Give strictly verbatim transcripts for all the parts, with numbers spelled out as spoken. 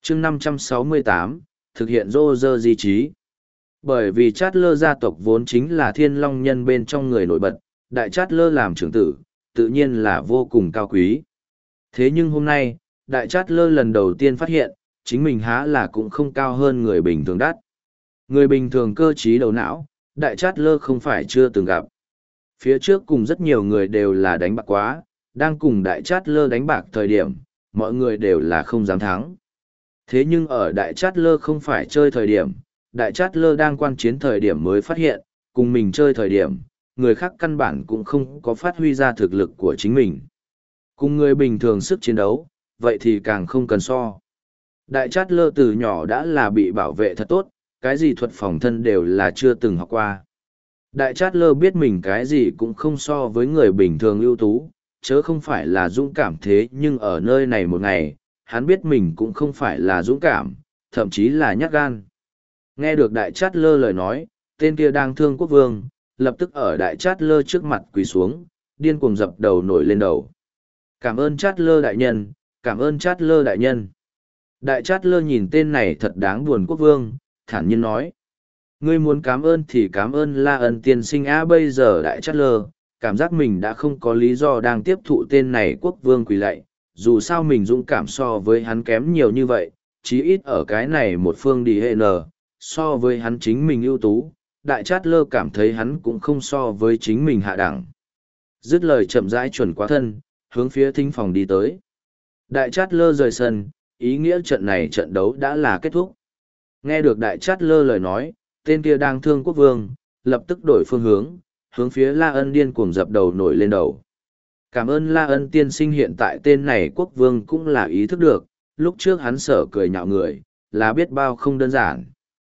chương năm trăm sáu mươi tám, thực hiện rô rơ di trí. Bởi vì Chát Lơ gia tộc vốn chính là thiên long nhân bên trong người nổi bật, đại Chát Lơ làm trưởng tử, tự nhiên là vô cùng cao quý. Thế nhưng hôm nay, đại Chát Lơ lần đầu tiên phát hiện, chính mình há là cũng không cao hơn người bình thường đắt. Người bình thường cơ trí đầu não, đại Chát Lơ không phải chưa từng gặp. Phía trước cùng rất nhiều người đều là đánh bạc quá, đang cùng đại Chát Lơ đánh bạc thời điểm, mọi người đều là không dám thắng. Thế nhưng ở đại Chát Lơ không phải chơi thời điểm, đại Chát Lơ đang quan chiến thời điểm mới phát hiện, cùng mình chơi thời điểm, người khác căn bản cũng không có phát huy ra thực lực của chính mình. Cùng người bình thường sức chiến đấu, vậy thì càng không cần so. Đại Chát Lơ từ nhỏ đã là bị bảo vệ thật tốt, cái gì thuật phòng thân đều là chưa từng học qua. Đại Chát Lơ biết mình cái gì cũng không so với người bình thường ưu tú, chớ không phải là dũng cảm thế nhưng ở nơi này một ngày, hắn biết mình cũng không phải là dũng cảm, thậm chí là nhát gan. Nghe được đại Chát Lơ lời nói, tên kia đang thương quốc vương, lập tức ở đại Chát Lơ trước mặt quỳ xuống, điên cuồng dập đầu nổi lên đầu. Cảm ơn Chát Lơ đại nhân, cảm ơn Chát Lơ đại nhân. Đại Chát Lơ nhìn tên này thật đáng buồn quốc vương, thản nhiên nói. Ngươi muốn cảm ơn thì cảm ơn La Ân tiên sinh á. Bây giờ đại Chát Lơ, cảm giác mình đã không có lý do đang tiếp thụ tên này quốc vương quỳ lạy, dù sao mình dũng cảm so với hắn kém nhiều như vậy, chí ít ở cái này một phương đi hệ nờ, so với hắn chính mình ưu tú, đại Chát Lơ cảm thấy hắn cũng không so với chính mình hạ đẳng. Dứt lời chậm rãi chuẩn quá thân, hướng phía thính phòng đi tới. Đại Chát Lơ rời sân, ý nghĩa trận này trận đấu đã là kết thúc. Nghe được đại Chát Lơ lời nói, tên kia đang thương quốc vương, lập tức đổi phương hướng, hướng phía La Ân điên cuồng dập đầu nổi lên đầu. Cảm ơn La Ân tiên sinh. Hiện tại tên này quốc vương cũng là ý thức được, lúc trước hắn sở cười nhạo người, là biết bao không đơn giản.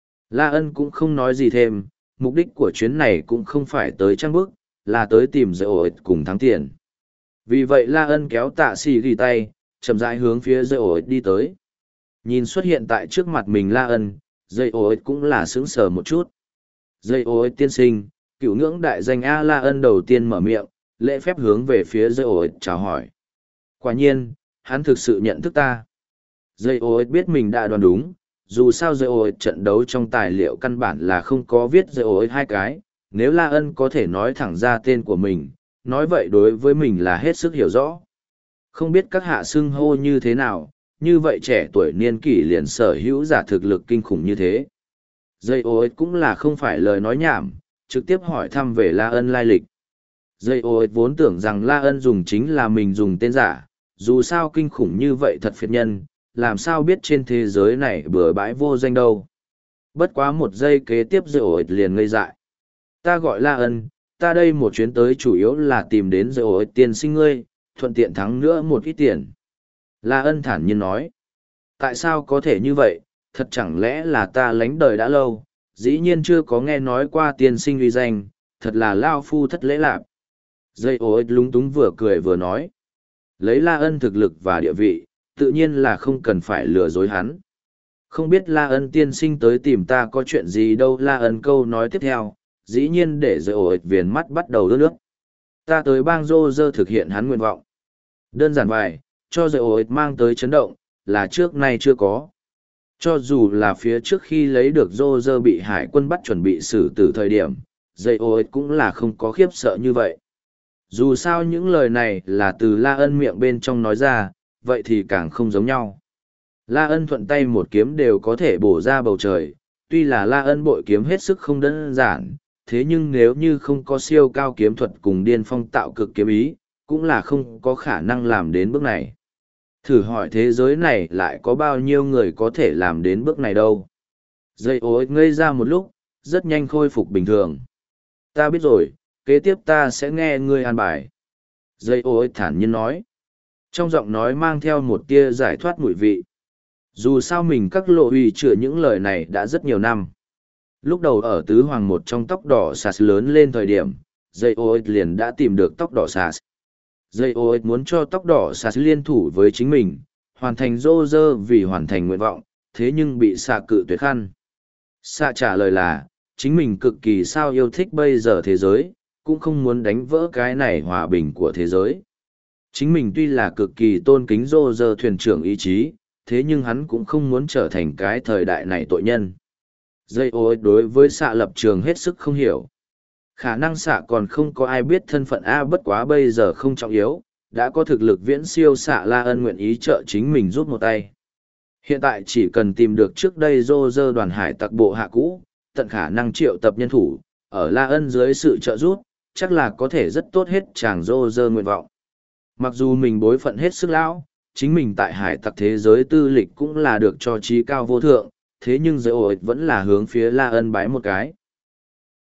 La Ân cũng không nói gì thêm, mục đích của chuyến này cũng không phải tới trang bức, là tới tìm dây ổ cùng thắng tiền. Vì vậy La Ân kéo tạ xì ghi tay, chậm rãi hướng phía dây ổ đi tới. Nhìn xuất hiện tại trước mặt mình La Ân, dây ổ cũng là sững sờ một chút. Dây ổ tiên sinh, cựu ngưỡng đại danh A. La Ân đầu tiên mở miệng, lễ phép hướng về phía dây ổ chào hỏi. Quả nhiên, hắn thực sự nhận thức ta. Dây ổ biết mình đã đoán đúng, dù sao dây ổ trận đấu trong tài liệu căn bản là không có viết dây ổ hai cái, nếu La Ân có thể nói thẳng ra tên của mình, nói vậy đối với mình là hết sức hiểu rõ. Không biết các hạ xưng hô như thế nào, như vậy trẻ tuổi niên kỷ liền sở hữu giả thực lực kinh khủng như thế. Dây ổ cũng là không phải lời nói nhảm, trực tiếp hỏi thăm về La Ân lai lịch. Dây ô vốn tưởng rằng La Ân dùng chính là mình dùng tên giả, dù sao kinh khủng như vậy thật phiệt nhân, làm sao biết trên thế giới này bừa bãi vô danh đâu. Bất quá một giây kế tiếp dây ô liền ngây dại. Ta gọi La Ân, ta đây một chuyến tới chủ yếu là tìm đến dây ô tiên sinh ngươi, thuận tiện thắng nữa một ít tiền. La Ân thản nhiên nói. Tại sao có thể như vậy, thật chẳng lẽ là ta lánh đời đã lâu, dĩ nhiên chưa có nghe nói qua tiên sinh uy danh, thật là lao phu thất lễ lạc. Dây ô lúng túng vừa cười vừa nói. Lấy La Ân thực lực và địa vị, tự nhiên là không cần phải lừa dối hắn. Không biết La Ân tiên sinh tới tìm ta có chuyện gì đâu. La Ân câu nói tiếp theo, dĩ nhiên để dây ô viền mắt bắt đầu đớt nước. Ta tới bang rô rơ thực hiện hắn nguyện vọng. Đơn giản vài, cho dây ô mang tới chấn động, là trước nay chưa có. Cho dù là phía trước khi lấy được rô rơ bị hải quân bắt chuẩn bị xử tử thời điểm, dây ô cũng là không có khiếp sợ như vậy. Dù sao những lời này là từ La Ân miệng bên trong nói ra, vậy thì càng không giống nhau. La Ân thuận tay một kiếm đều có thể bổ ra bầu trời, tuy là La Ân bội kiếm hết sức không đơn giản, thế nhưng nếu như không có siêu cao kiếm thuật cùng điên phong tạo cực kiếm ý, cũng là không có khả năng làm đến bước này. Thử hỏi thế giới này lại có bao nhiêu người có thể làm đến bước này đâu. Dây ối ngây ra một lúc, rất nhanh khôi phục bình thường. Ta biết rồi, kế tiếp ta sẽ nghe ngươi an bài. Dây ối thản nhiên nói. Trong giọng nói mang theo một tia giải thoát mùi vị. Dù sao mình các lộ ủy chữa những lời này đã rất nhiều năm. Lúc đầu ở tứ hoàng một trong tóc đỏ sạt lớn lên thời điểm, dây ối liền đã tìm được tóc đỏ sạt. Dây ối muốn cho tóc đỏ sạt liên thủ với chính mình, hoàn thành rô rơ vì hoàn thành nguyện vọng, thế nhưng bị xạ cự tuyệt khăn. Xạ trả lời là, chính mình cực kỳ sao yêu thích bây giờ thế giới, cũng không muốn đánh vỡ cái này hòa bình của thế giới. Chính mình tuy là cực kỳ tôn kính rô rơ thuyền trưởng ý chí, thế nhưng hắn cũng không muốn trở thành cái thời đại này tội nhân. Dây ô đối với xạ lập trường hết sức không hiểu. Khả năng xạ còn không có ai biết thân phận A, bất quá bây giờ không trọng yếu, đã có thực lực viễn siêu xạ La Ân nguyện ý trợ chính mình rút một tay. Hiện tại chỉ cần tìm được trước đây dô dơ đoàn hải tặc bộ hạ cũ, tận khả năng triệu tập nhân thủ, ở La Ân dưới sự trợ giúp, chắc là có thể rất tốt hết chàng dô dơ nguyện vọng. Mặc dù mình bối phận hết sức lão, chính mình tại hải tặc thế giới tư lịch cũng là được cho trí cao vô thượng, thế nhưng giới ổi vẫn là hướng phía La Ân bái một cái.